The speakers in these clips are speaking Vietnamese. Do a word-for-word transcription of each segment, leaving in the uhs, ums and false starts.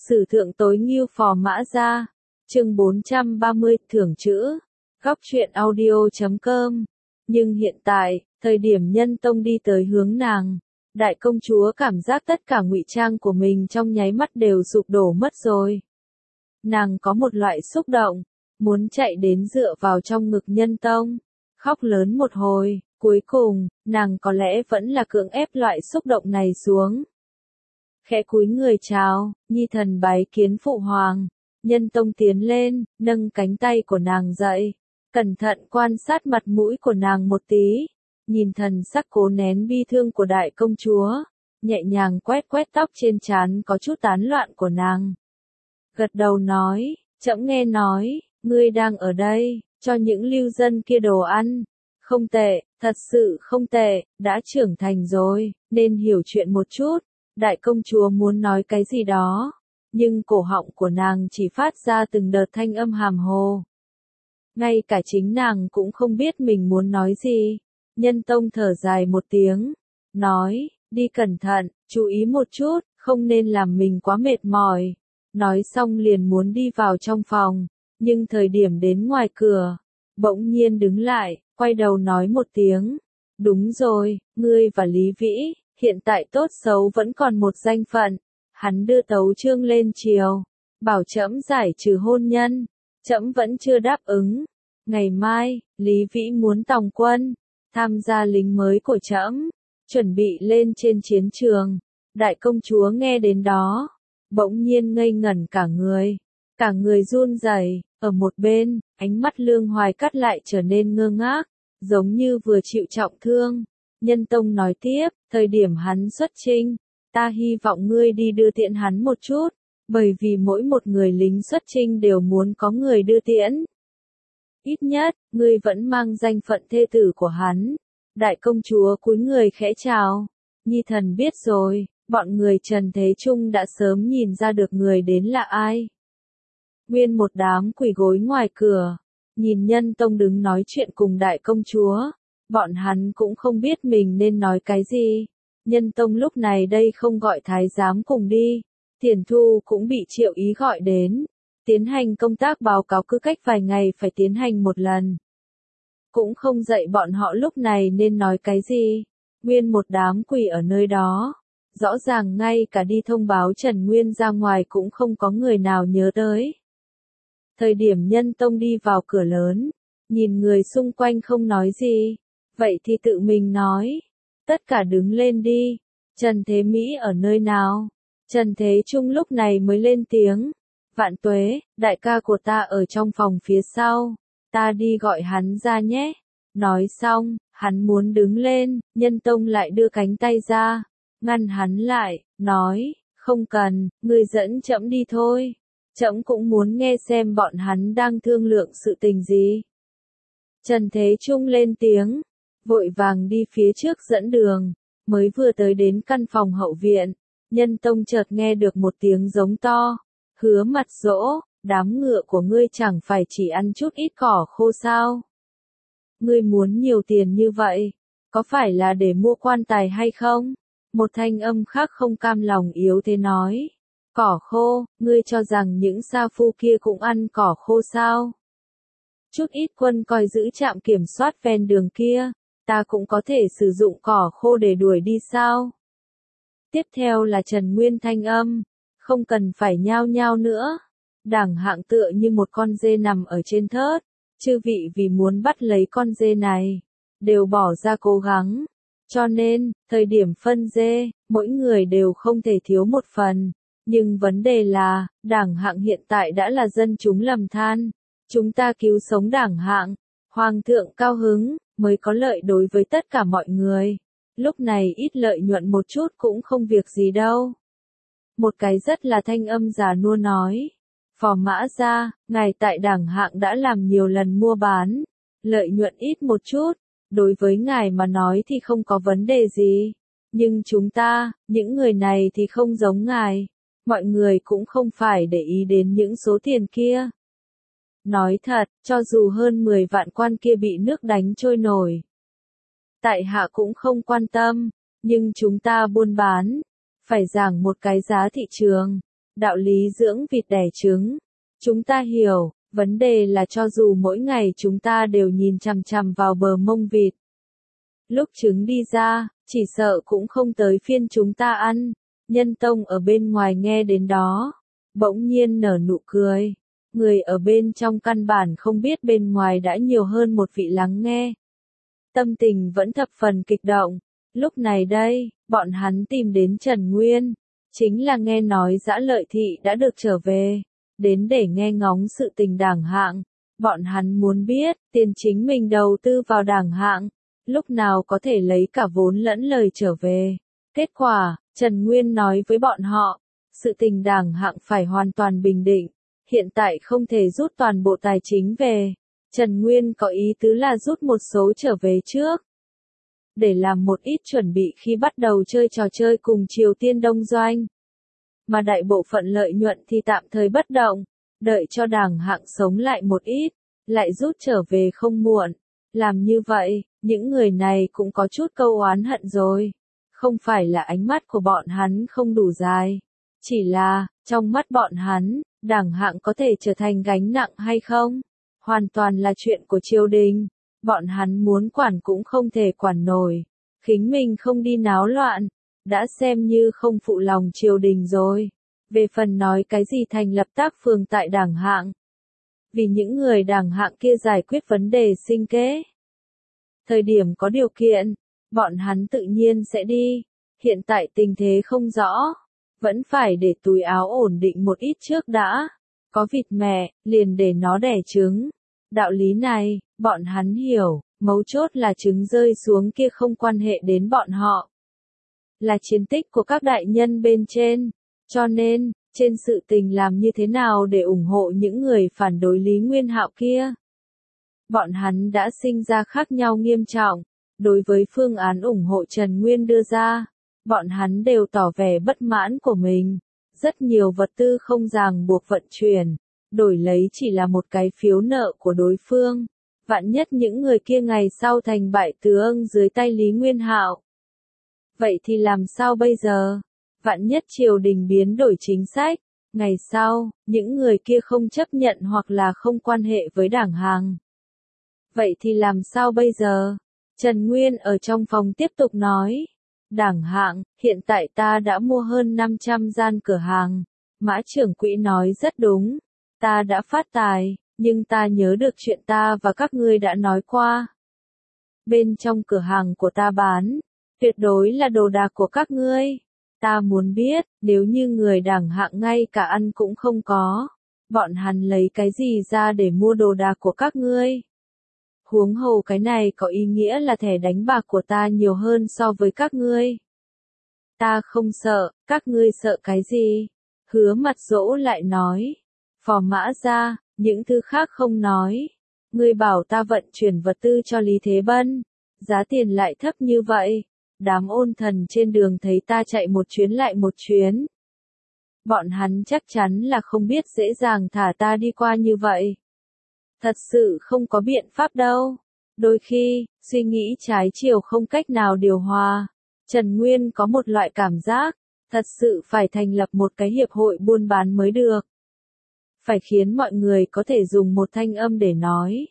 Sử thượng tối ngưu phò mã gia. Chương bốn trăm ba mươi, thưởng chữ. Góc truyện audio chấm com. Nhưng hiện tại, thời điểm Nhân Tông đi tới hướng nàng, đại công chúa cảm giác tất cả ngụy trang của mình trong nháy mắt đều sụp đổ mất rồi. Nàng có một loại xúc động, muốn chạy đến dựa vào trong ngực Nhân Tông, khóc lớn một hồi, cuối cùng, nàng có lẽ vẫn là cưỡng ép loại xúc động này xuống. Khẽ cúi người chào, nhi thần bái kiến phụ hoàng. Nhân Tông tiến lên, nâng cánh tay của nàng dậy, cẩn thận quan sát mặt mũi của nàng một tí, nhìn thần sắc cố nén bi thương của đại công chúa, nhẹ nhàng quét quét tóc trên trán có chút tán loạn của nàng. Gật đầu nói, trẫm nghe nói, ngươi đang ở đây, cho những lưu dân kia đồ ăn. Không tệ, thật sự không tệ, đã trưởng thành rồi, nên hiểu chuyện một chút. Đại công chúa muốn nói cái gì đó, nhưng cổ họng của nàng chỉ phát ra từng đợt thanh âm hàm hồ. Ngay cả chính nàng cũng không biết mình muốn nói gì. Nhân Tông thở dài một tiếng, nói, đi cẩn thận, chú ý một chút, không nên làm mình quá mệt mỏi. Nói xong liền muốn đi vào trong phòng, nhưng thời điểm đến ngoài cửa, bỗng nhiên đứng lại, quay đầu nói một tiếng. Đúng rồi, ngươi và Lý Vĩ, hiện tại tốt xấu vẫn còn một danh phận. Hắn đưa tấu chương lên triều, bảo trẫm giải trừ hôn nhân, trẫm vẫn chưa đáp ứng. Ngày mai, Lý Vĩ muốn tòng quân, tham gia lính mới của trẫm, chuẩn bị lên trên chiến trường. Đại công chúa nghe đến đó, bỗng nhiên ngây ngẩn cả người, cả người run rẩy. Ở một bên, ánh mắt Lương Hoài Cát lại trở nên ngơ ngác, giống như vừa chịu trọng thương. Nhân Tông nói tiếp, thời điểm hắn xuất chinh, ta hy vọng ngươi đi đưa tiễn hắn một chút, bởi vì mỗi một người lính xuất chinh đều muốn có người đưa tiễn. Ít nhất, ngươi vẫn mang danh phận thê tử của hắn. Đại công chúa cúi người khẽ chào, nhi thần biết rồi, bọn người Trần Thế Trung đã sớm nhìn ra được người đến là ai. Nguyên một đám quỳ gối ngoài cửa, nhìn Nhân Tông đứng nói chuyện cùng đại công chúa, bọn hắn cũng không biết mình nên nói cái gì. Nhân Tông lúc này đây không gọi thái giám cùng đi, Tiền Thu cũng bị Triệu Ý gọi đến, tiến hành công tác báo cáo cứ cách vài ngày phải tiến hành một lần. Cũng không dạy bọn họ lúc này nên nói cái gì, nguyên một đám quỳ ở nơi đó, rõ ràng ngay cả đi thông báo Trần Nguyên ra ngoài cũng không có người nào nhớ tới. Thời điểm Nhân Tông đi vào cửa lớn, nhìn người xung quanh không nói gì, vậy thì tự mình nói. Tất cả đứng lên đi, Trần Thế Mỹ ở nơi nào? Trần Thế Trung lúc này mới lên tiếng. Vạn Tuế, đại ca của ta ở trong phòng phía sau, ta đi gọi hắn ra nhé. Nói xong, hắn muốn đứng lên, Nhân Tông lại đưa cánh tay ra, ngăn hắn lại, nói, không cần, ngươi dẫn trẫm đi thôi. Trẫm cũng muốn nghe xem bọn hắn đang thương lượng sự tình gì. Trần Thế Trung lên tiếng, vội vàng đi phía trước dẫn đường, mới vừa tới đến căn phòng hậu viện, Nhân Tông chợt nghe được một tiếng giống to, Hứa Mặt Dỗ, đám ngựa của ngươi chẳng phải chỉ ăn chút ít cỏ khô sao? Ngươi muốn nhiều tiền như vậy, có phải là để mua quan tài hay không? Một thanh âm khác không cam lòng yếu thế nói, cỏ khô, ngươi cho rằng những sa phu kia cũng ăn cỏ khô sao? Chút ít quân coi giữ trạm kiểm soát ven đường kia, ta cũng có thể sử dụng cỏ khô để đuổi đi sao? Tiếp theo là Trần Nguyên thanh âm, không cần phải nhao nhao nữa. Đảng Hạng tựa như một con dê nằm ở trên thớt, chư vị vì muốn bắt lấy con dê này, đều bỏ ra cố gắng. Cho nên, thời điểm phân dê, mỗi người đều không thể thiếu một phần. Nhưng vấn đề là, Đảng Hạng hiện tại đã là dân chúng lầm than. Chúng ta cứu sống Đảng Hạng, Hoàng thượng cao hứng, mới có lợi đối với tất cả mọi người. Lúc này ít lợi nhuận một chút cũng không việc gì đâu. Một cái rất là thanh âm già nua nói. Phò Mã Gia, ngài tại Đảng Hạng đã làm nhiều lần mua bán. Lợi nhuận ít một chút, đối với ngài mà nói thì không có vấn đề gì. Nhưng chúng ta, những người này thì không giống ngài. Mọi người cũng không phải để ý đến những số tiền kia. Nói thật, cho dù hơn mười vạn quan kia bị nước đánh trôi nổi, tại hạ cũng không quan tâm, nhưng chúng ta buôn bán, phải giảng một cái giá thị trường, đạo lý dưỡng vịt đẻ trứng. Chúng ta hiểu, vấn đề là cho dù mỗi ngày chúng ta đều nhìn chằm chằm vào bờ mông vịt. Lúc trứng đi ra, chỉ sợ cũng không tới phiên chúng ta ăn. Nhân tông ở bên ngoài nghe đến đó, bỗng nhiên nở nụ cười. Người ở bên trong căn bản không biết bên ngoài đã nhiều hơn một vị lắng nghe. Tâm tình vẫn thập phần kích động. Lúc này đây, bọn hắn tìm đến Trần Nguyên. Chính là nghe nói Dã Lợi Thị đã được trở về. Đến để nghe ngóng sự tình Đảng Hạng. Bọn hắn muốn biết, tiền chính mình đầu tư vào Đảng Hạng. Lúc nào có thể lấy cả vốn lẫn lời trở về. Kết quả, Trần Nguyên nói với bọn họ. Sự tình Đảng Hạng phải hoàn toàn bình định. Hiện tại không thể rút toàn bộ tài chính về. Trần Nguyên có ý tứ là rút một số trở về trước. Để làm một ít chuẩn bị khi bắt đầu chơi trò chơi cùng Triều Tiên Đông Doanh. Mà đại bộ phận lợi nhuận thì tạm thời bất động. Đợi cho Đảng Hạng sống lại một ít. Lại rút trở về không muộn. Làm như vậy, những người này cũng có chút câu oán hận rồi. Không phải là ánh mắt của bọn hắn không đủ dài. Chỉ là, trong mắt bọn hắn, Đảng Hạng có thể trở thành gánh nặng hay không? Hoàn toàn là chuyện của triều đình. Bọn hắn muốn quản cũng không thể quản nổi. Khính mình không đi náo loạn. Đã xem như không phụ lòng triều đình rồi. Về phần nói cái gì thành lập tác phường tại Đảng Hạng. Vì những người Đảng Hạng kia giải quyết vấn đề sinh kế. Thời điểm có điều kiện, bọn hắn tự nhiên sẽ đi. Hiện tại tình thế không rõ. Vẫn phải để túi áo ổn định một ít trước đã. Có vịt mẹ, liền để nó đẻ trứng. Đạo lý này, bọn hắn hiểu, mấu chốt là trứng rơi xuống kia không quan hệ đến bọn họ. Là chiến tích của các đại nhân bên trên. Cho nên, trên sự tình làm như thế nào để ủng hộ những người phản đối Lý Nguyên Hạo kia. Bọn hắn đã sinh ra khác nhau nghiêm trọng. Đối với phương án ủng hộ Trần Nguyên đưa ra, bọn hắn đều tỏ vẻ bất mãn của mình. Rất nhiều vật tư không ràng buộc vận chuyển, đổi lấy chỉ là một cái phiếu nợ của đối phương. Vạn nhất những người kia ngày sau thành bại tướng dưới tay Lý Nguyên Hạo. Vậy thì làm sao bây giờ? Vạn nhất triều đình biến đổi chính sách, ngày sau, những người kia không chấp nhận hoặc là không quan hệ với Đảng Hạng. Vậy thì làm sao bây giờ? Trần Nguyên ở trong phòng tiếp tục nói. Đảng Hạng, hiện tại ta đã mua hơn năm trăm gian cửa hàng. Mã trưởng quỹ nói rất đúng. Ta đã phát tài, nhưng ta nhớ được chuyện ta và các ngươi đã nói qua. Bên trong cửa hàng của ta bán, tuyệt đối là đồ đạc của các ngươi. Ta muốn biết, nếu như người Đảng Hạng ngay cả ăn cũng không có, bọn hắn lấy cái gì ra để mua đồ đạc của các ngươi? Huống hồ cái này có ý nghĩa là thẻ đánh bạc của ta nhiều hơn so với các ngươi. Ta không sợ, các ngươi sợ cái gì? Hứa Mặt Dỗ lại nói. Phò Mã ra, những thứ khác không nói. Ngươi bảo ta vận chuyển vật tư cho Lý Thế Bân, giá tiền lại thấp như vậy. Đám ôn thần trên đường thấy ta chạy một chuyến lại một chuyến. Bọn hắn chắc chắn là không biết dễ dàng thả ta đi qua như vậy. Thật sự không có biện pháp đâu. Đôi khi, suy nghĩ trái chiều không cách nào điều hòa. Trần Nguyên có một loại cảm giác, thật sự phải thành lập một cái hiệp hội buôn bán mới được. Phải khiến mọi người có thể dùng một thanh âm để nói.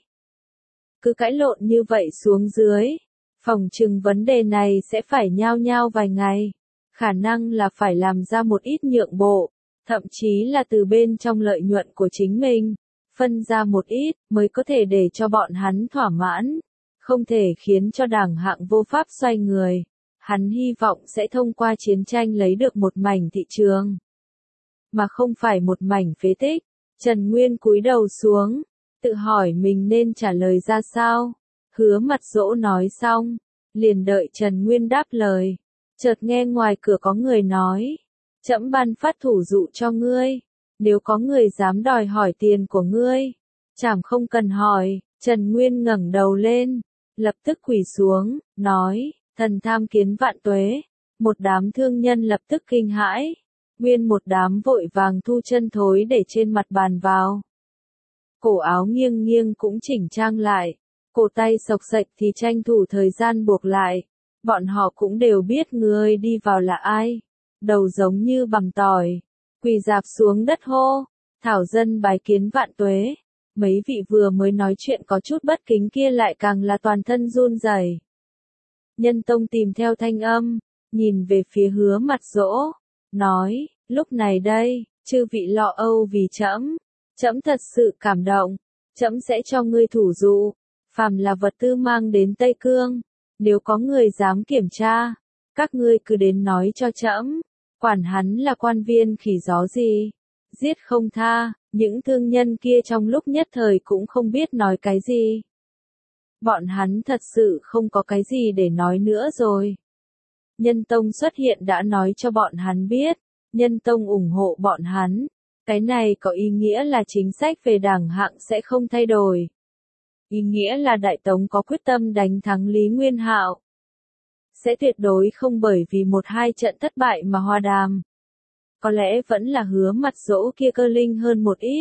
Cứ cãi lộn như vậy xuống dưới, phòng trừng vấn đề này sẽ phải nhao nhao vài ngày. Khả năng là phải làm ra một ít nhượng bộ, thậm chí là từ bên trong lợi nhuận của chính mình, phân ra một ít, mới có thể để cho bọn hắn thỏa mãn. Không thể khiến cho Đảng Hạng vô pháp xoay người. Hắn hy vọng sẽ thông qua chiến tranh lấy được một mảnh thị trường, mà không phải một mảnh phế tích. Trần Nguyên cúi đầu xuống, tự hỏi mình nên trả lời ra sao. Hứa Mặt Dỗ nói xong, liền đợi Trần Nguyên đáp lời. Chợt nghe ngoài cửa có người nói, trẫm ban phát thủ dụ cho ngươi, nếu có người dám đòi hỏi tiền của ngươi, chảm không cần hỏi. Trần Nguyên ngẩng đầu lên, lập tức quỳ xuống, nói, thần tham kiến vạn tuế. Một đám thương nhân lập tức kinh hãi, nguyên một đám vội vàng thu chân thối để trên mặt bàn vào. Cổ áo nghiêng nghiêng cũng chỉnh trang lại, cổ tay xộc xệch thì tranh thủ thời gian buộc lại. Bọn họ cũng đều biết người đi vào là ai, đầu giống như bằm tỏi, quỳ dạp xuống đất hô, thảo dân bái kiến vạn tuế. Mấy vị vừa mới nói chuyện có chút bất kính kia lại càng là toàn thân run rẩy. Nhân tông tìm theo thanh âm, nhìn về phía Hứa Mặt Dỗ, nói, lúc này đây, chư vị lo âu vì trẫm, trẫm thật sự cảm động, trẫm sẽ cho ngươi thủ dụ, phàm là vật tư mang đến Tây Cương, nếu có người dám kiểm tra, các ngươi cứ đến nói cho trẫm, quản hắn là quan viên khỉ gió gì, giết không tha. Những thương nhân kia trong lúc nhất thời cũng không biết nói cái gì. Bọn hắn thật sự không có cái gì để nói nữa rồi. Nhân tông xuất hiện đã nói cho bọn hắn biết, nhân tông ủng hộ bọn hắn. Cái này có ý nghĩa là chính sách về đảng hạng sẽ không thay đổi. Ý nghĩa là Đại Tống có quyết tâm đánh thắng Lý Nguyên Hạo. Sẽ tuyệt đối không bởi vì một hai trận thất bại mà hòa đàm. Có lẽ vẫn là Hứa Mặt Dỗ kia cơ linh hơn một ít.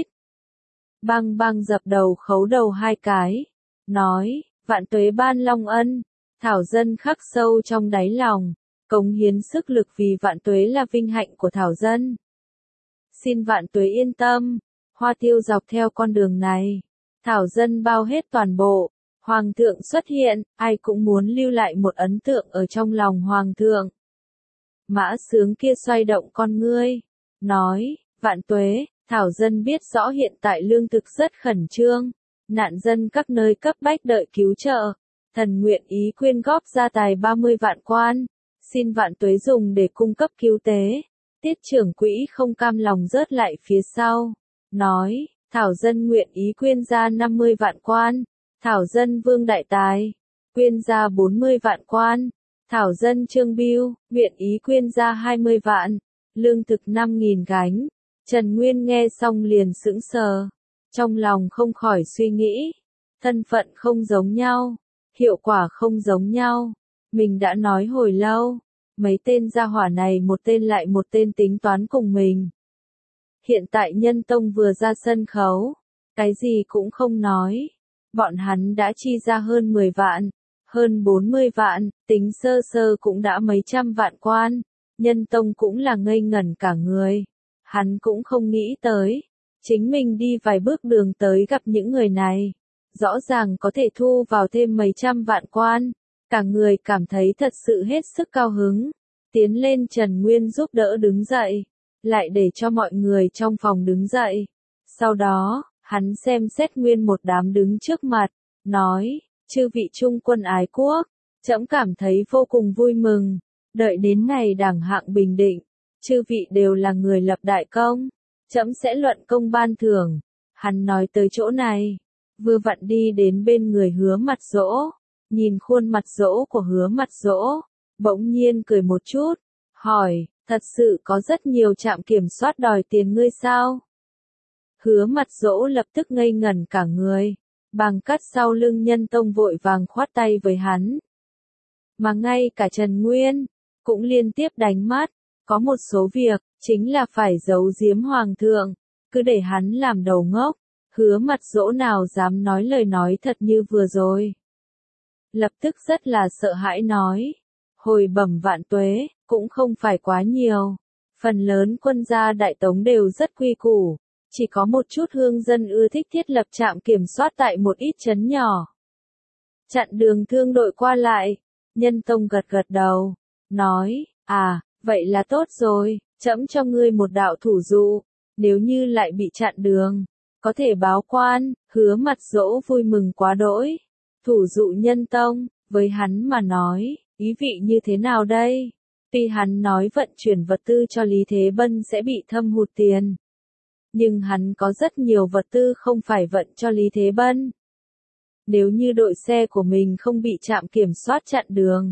Bang bang dập đầu khấu đầu hai cái, nói, vạn tuế ban long ân, thảo dân khắc sâu trong đáy lòng, cống hiến sức lực vì vạn tuế là vinh hạnh của thảo dân. Xin vạn tuế yên tâm, hoa tiêu dọc theo con đường này, thảo dân bao hết toàn bộ, hoàng thượng xuất hiện, ai cũng muốn lưu lại một ấn tượng ở trong lòng hoàng thượng. Mã Sướng kia xoay động con ngươi, nói, vạn tuế, thảo dân biết rõ hiện tại lương thực rất khẩn trương, nạn dân các nơi cấp bách đợi cứu trợ, thần nguyện ý quyên góp gia tài ba mươi vạn quan, xin vạn tuế dùng để cung cấp cứu tế. Tiết trưởng quỹ không cam lòng rớt lại phía sau, nói, thảo dân nguyện ý quyên ra năm mươi vạn quan, thảo dân Vương Đại Tài, quyên ra bốn mươi vạn quan. Thảo dân Trương Bưu, nguyện ý quyên ra hai mươi vạn, lương thực năm nghìn gánh. Trần Nguyên nghe xong liền sững sờ, trong lòng không khỏi suy nghĩ, thân phận không giống nhau, hiệu quả không giống nhau. Mình đã nói hồi lâu, mấy tên gia hỏa này một tên lại một tên tính toán cùng mình. Hiện tại Nhân Tông vừa ra sân khấu, cái gì cũng không nói, bọn hắn đã chi ra hơn mười vạn. Hơn bốn mươi vạn, tính sơ sơ cũng đã mấy trăm vạn quan, Nhân Tông cũng là ngây ngẩn cả người. Hắn cũng không nghĩ tới, chính mình đi vài bước đường tới gặp những người này, rõ ràng có thể thu vào thêm mấy trăm vạn quan, cả người cảm thấy thật sự hết sức cao hứng, tiến lên Trần Nguyên giúp đỡ đứng dậy, lại để cho mọi người trong phòng đứng dậy. Sau đó, hắn xem xét nguyên một đám đứng trước mặt, nói, chư vị trung quân ái quốc, trẫm cảm thấy vô cùng vui mừng, đợi đến ngày đảng hạng bình định, chư vị đều là người lập đại công, trẫm sẽ luận công ban thưởng. Hắn nói tới chỗ này, vừa vặn đi đến bên người Hứa Mặt Dỗ, nhìn khuôn mặt dỗ của Hứa Mặt Dỗ, bỗng nhiên cười một chút, hỏi, thật sự có rất nhiều trạm kiểm soát đòi tiền ngươi sao? Hứa Mặt Dỗ lập tức ngây ngẩn cả người. Bàng Cát sau lưng Nhân Tông vội vàng khoát tay với hắn. Mà ngay cả Trần Nguyên, cũng liên tiếp đánh mắt, có một số việc, chính là phải giấu giếm hoàng thượng, cứ để hắn làm đầu ngốc, Hứa Mặt Dỗ nào dám nói lời nói thật như vừa rồi. Lập tức rất là sợ hãi nói, hồi bẩm vạn tuế, cũng không phải quá nhiều, phần lớn quân gia Đại Tống đều rất quy củ. Chỉ có một chút hương dân ưa thích thiết lập trạm kiểm soát tại một ít trấn nhỏ. Chặn đường thương đội qua lại, Nhân Tông gật gật đầu, nói, à, vậy là tốt rồi, trẫm cho ngươi một đạo thủ dụ, nếu như lại bị chặn đường, có thể báo quan. Hứa Mặt Dỗ vui mừng quá đỗi. Thủ dụ Nhân Tông, với hắn mà nói, ý vị như thế nào đây? Tuy hắn nói vận chuyển vật tư cho Lý Thế Bân sẽ bị thâm hụt tiền. Nhưng hắn có rất nhiều vật tư không phải vận cho Lý Thế Bân. Nếu như đội xe của mình không bị trạm kiểm soát chặn đường,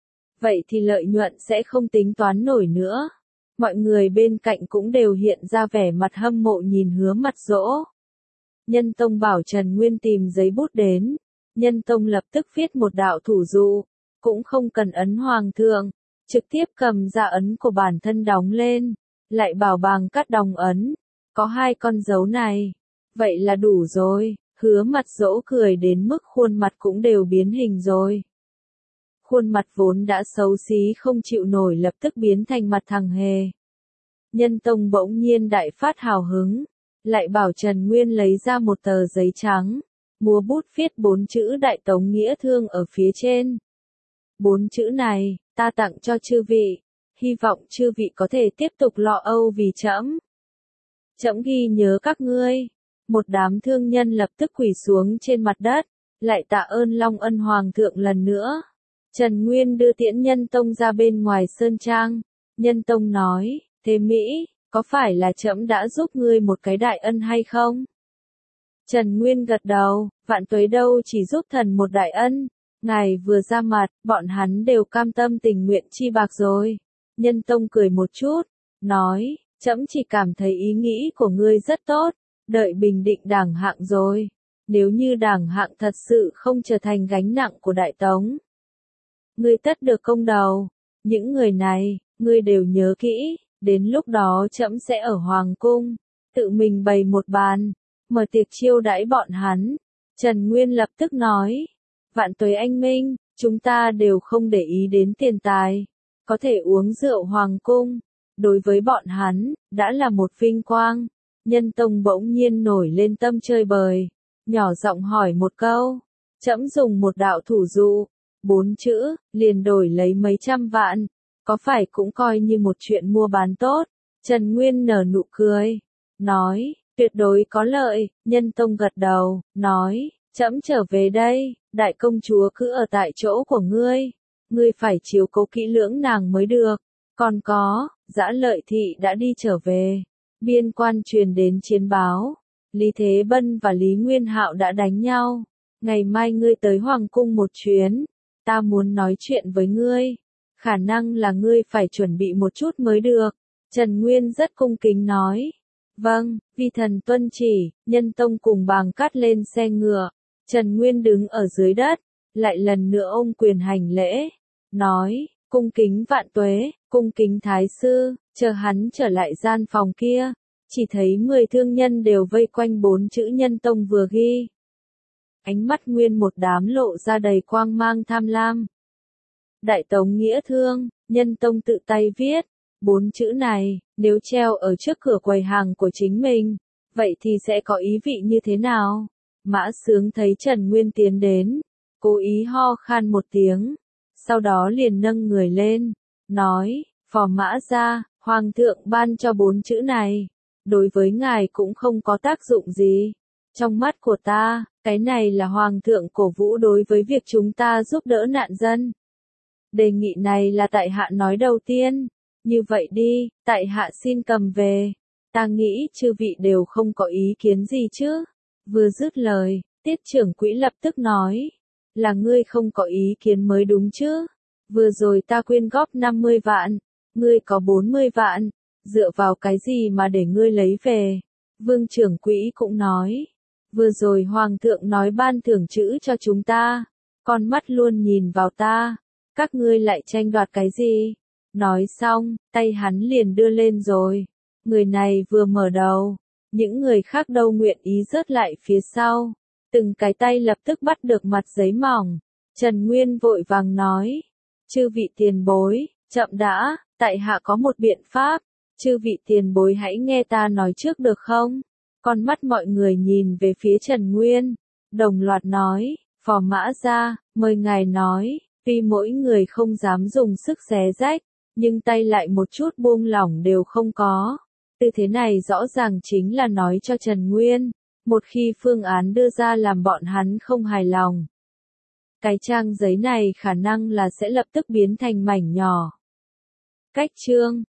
vậy thì lợi nhuận sẽ không tính toán nổi nữa. Mọi người bên cạnh cũng đều hiện ra vẻ mặt hâm mộ nhìn Hứa Mặt Dỗ. Nhân Tông bảo Trần Nguyên tìm giấy bút đến. Nhân Tông lập tức viết một đạo thủ dụ, cũng không cần ấn hoàng thượng, trực tiếp cầm ra ấn của bản thân đóng lên, lại bảo Bàng Cát đóng ấn. Có hai con dấu này, vậy là đủ rồi. Hứa Mặt Dỗ cười đến mức khuôn mặt cũng đều biến hình rồi. Khuôn mặt vốn đã xấu xí không chịu nổi lập tức biến thành mặt thằng hề. Nhân Tông bỗng nhiên đại phát hào hứng, lại bảo Trần Nguyên lấy ra một tờ giấy trắng, múa bút viết bốn chữ Đại Tống Nghĩa Thương ở phía trên. Bốn chữ này, ta tặng cho chư vị, hy vọng chư vị có thể tiếp tục lo âu vì trẫm. Trẫm ghi nhớ các ngươi. Một đám thương nhân lập tức quỳ xuống trên mặt đất, lại tạ ơn Long Ân Hoàng thượng lần nữa. Trần Nguyên đưa Tiễn Nhân Tông ra bên ngoài sơn trang. Nhân Tông nói, thế Mỹ, có phải là trẫm đã giúp ngươi một cái đại ân hay không? Trần Nguyên gật đầu, Vạn Tuế đâu chỉ giúp thần một đại ân, ngài vừa ra mặt, bọn hắn đều cam tâm tình nguyện chi bạc rồi. Nhân Tông cười một chút, nói, trẫm chỉ cảm thấy ý nghĩ của ngươi rất tốt, đợi bình định đảng hạng rồi. Nếu như đảng hạng thật sự không trở thành gánh nặng của Đại Tống, ngươi tất được công đầu. Những người này, ngươi đều nhớ kỹ, đến lúc đó trẫm sẽ ở Hoàng Cung, tự mình bày một bàn, mở tiệc chiêu đãi bọn hắn. Trần Nguyên lập tức nói, Vạn Tuế anh minh, chúng ta đều không để ý đến tiền tài, có thể uống rượu Hoàng Cung, đối với bọn hắn, đã là một vinh quang. Nhân Tông bỗng nhiên nổi lên tâm chơi bời, nhỏ giọng hỏi một câu, trẫm dùng một đạo thủ dụ, bốn chữ, liền đổi lấy mấy trăm vạn, có phải cũng coi như một chuyện mua bán tốt? Trần Nguyên nở nụ cười, nói, tuyệt đối có lợi. Nhân Tông gật đầu, nói, trẫm trở về đây, đại công chúa cứ ở tại chỗ của ngươi, ngươi phải chiếu cố kỹ lưỡng nàng mới được. Còn có, Dã Lợi Thị đã đi trở về. Biên quan truyền đến chiến báo, Lý Thế Bân và Lý Nguyên Hạo đã đánh nhau. Ngày mai ngươi tới Hoàng Cung một chuyến, ta muốn nói chuyện với ngươi. Khả năng là ngươi phải chuẩn bị một chút mới được. Trần Nguyên rất cung kính nói. Vâng, vi thần tuân chỉ. Nhân Tông cùng Bàng Cát lên xe ngựa. Trần Nguyên đứng ở dưới đất, lại lần nữa ôm quyền hành lễ, nói, cung kính Vạn Tuế, cung kính Thái Sư. Chờ hắn trở lại gian phòng kia, chỉ thấy mười thương nhân đều vây quanh bốn chữ Nhân Tông vừa ghi. Ánh mắt Nguyên một đám lộ ra đầy quang mang tham lam. Đại Tống Nghĩa Thương, Nhân Tông tự tay viết. Bốn chữ này, nếu treo ở trước cửa quầy hàng của chính mình, vậy thì sẽ có ý vị như thế nào? Mã Sướng thấy Trần Nguyên tiến đến, cố ý ho khan một tiếng, sau đó liền nâng người lên, nói, Phò Mã Gia, Hoàng thượng ban cho bốn chữ này, đối với ngài cũng không có tác dụng gì. Trong mắt của ta, cái này là Hoàng thượng cổ vũ đối với việc chúng ta giúp đỡ nạn dân. Đề nghị này là tại hạ nói đầu tiên, như vậy đi, tại hạ xin cầm về, ta nghĩ chư vị đều không có ý kiến gì chứ. Vừa dứt lời, Tiết trưởng quỹ lập tức nói, là ngươi không có ý kiến mới đúng chứ. Vừa rồi ta quyên góp năm mươi vạn, ngươi có bốn mươi vạn, dựa vào cái gì mà để ngươi lấy về? Vương trưởng quỹ cũng nói, vừa rồi Hoàng thượng nói ban thưởng chữ cho chúng ta, con mắt luôn nhìn vào ta, các ngươi lại tranh đoạt cái gì? Nói xong, tay hắn liền đưa lên rồi. Người này vừa mở đầu, những người khác đâu nguyện ý rớt lại phía sau. Từng cái tay lập tức bắt được mặt giấy mỏng. Trần Nguyên vội vàng nói, chư vị tiền bối, chậm đã, tại hạ có một biện pháp, chư vị tiền bối hãy nghe ta nói trước được không? Con mắt mọi người nhìn về phía Trần Nguyên, đồng loạt nói, Phò Mã Gia, mời ngài nói. Tuy mỗi người không dám dùng sức xé rách, nhưng tay lại một chút buông lỏng đều không có. Tư thế này rõ ràng chính là nói cho Trần Nguyên, một khi phương án đưa ra làm bọn hắn không hài lòng, cái trang giấy này khả năng là sẽ lập tức biến thành mảnh nhỏ. Cách chương